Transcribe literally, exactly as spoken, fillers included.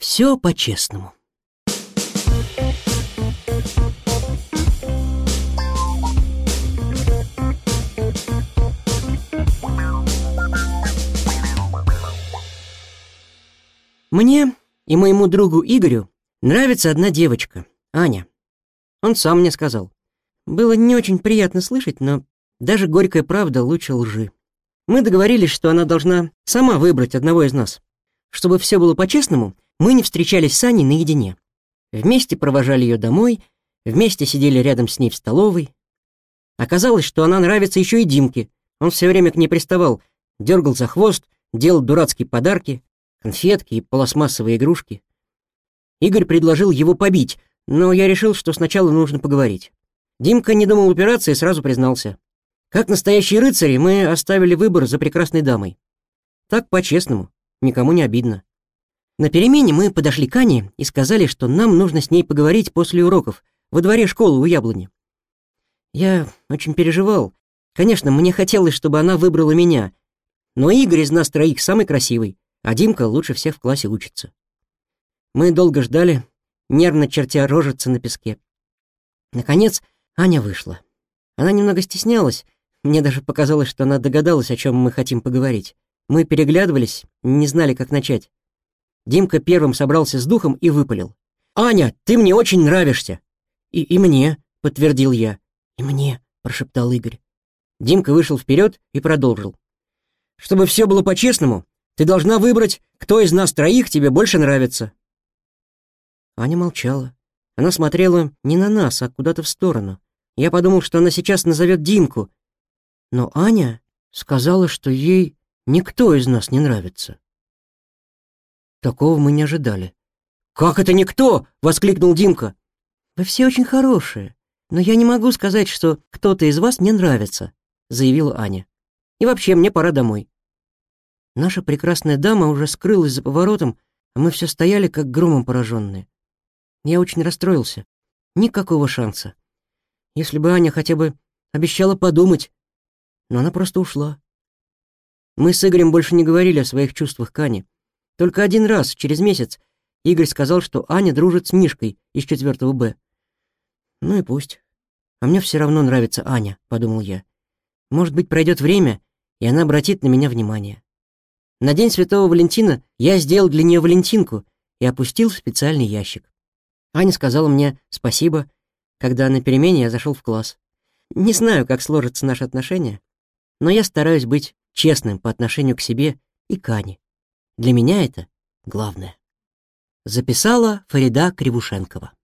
Все по-честному. Мне и моему другу Игорю нравится одна девочка, Аня. Он сам мне сказал. Было не очень приятно слышать, но даже горькая правда лучше лжи. Мы договорились, что она должна сама выбрать одного из нас. Чтобы все было по-честному, мы не встречались с Аней наедине. Вместе провожали ее домой, вместе сидели рядом с ней в столовой. Оказалось, что она нравится еще и Димке. Он все время к ней приставал, дергал за хвост, делал дурацкие подарки, конфетки и пластмассовые игрушки. Игорь предложил его побить, но я решил, что сначала нужно поговорить. Димка не думал упираться и сразу признался. Как настоящие рыцари, мы оставили выбор за прекрасной дамой. Так по-честному, никому не обидно. На перемене мы подошли к Ане и сказали, что нам нужно с ней поговорить после уроков, во дворе школы у яблони. Я очень переживал. Конечно, мне хотелось, чтобы она выбрала меня, но Игорь из нас троих самый красивый, а Димка лучше всех в классе учится. Мы долго ждали, нервно чертя рожицы на песке. Наконец, Аня вышла. Она немного стеснялась, мне даже показалось, что она догадалась, о чем мы хотим поговорить. Мы переглядывались, не знали, как начать. Димка первым собрался с духом и выпалил. «Аня, ты мне очень нравишься!» «И, и мне», — подтвердил я. «И мне», — прошептал Игорь. Димка вышел вперед и продолжил. «Чтобы все было по-честному, ты должна выбрать, кто из нас троих тебе больше нравится». Аня молчала. Она смотрела не на нас, а куда-то в сторону. Я подумал, что она сейчас назовет Димку. Но Аня сказала, что ей никто из нас не нравится. Такого мы не ожидали. «Как это никто?» — воскликнул Димка. «Вы все очень хорошие, но я не могу сказать, что кто-то из вас мне нравится», — заявила Аня. «И вообще, мне пора домой». Наша прекрасная дама уже скрылась за поворотом, а мы все стояли, как громом пораженные. Я очень расстроился. Никакого шанса. Если бы Аня хотя бы обещала подумать, но она просто ушла. Мы с Игорем больше не говорили о своих чувствах к Ане. Только один раз, через месяц, Игорь сказал, что Аня дружит с Мишкой из четвертого Б. Ну и пусть. А мне все равно нравится Аня, подумал я. Может быть, пройдет время, и она обратит на меня внимание. На День Святого Валентина я сделал для нее валентинку и опустил в специальный ящик. Аня сказала мне спасибо, когда на перемене я зашел в класс. Не знаю, как сложатся наши отношения, но я стараюсь быть честным по отношению к себе и к Ане. Для меня это главное. Записала Фарида Кривушенкова.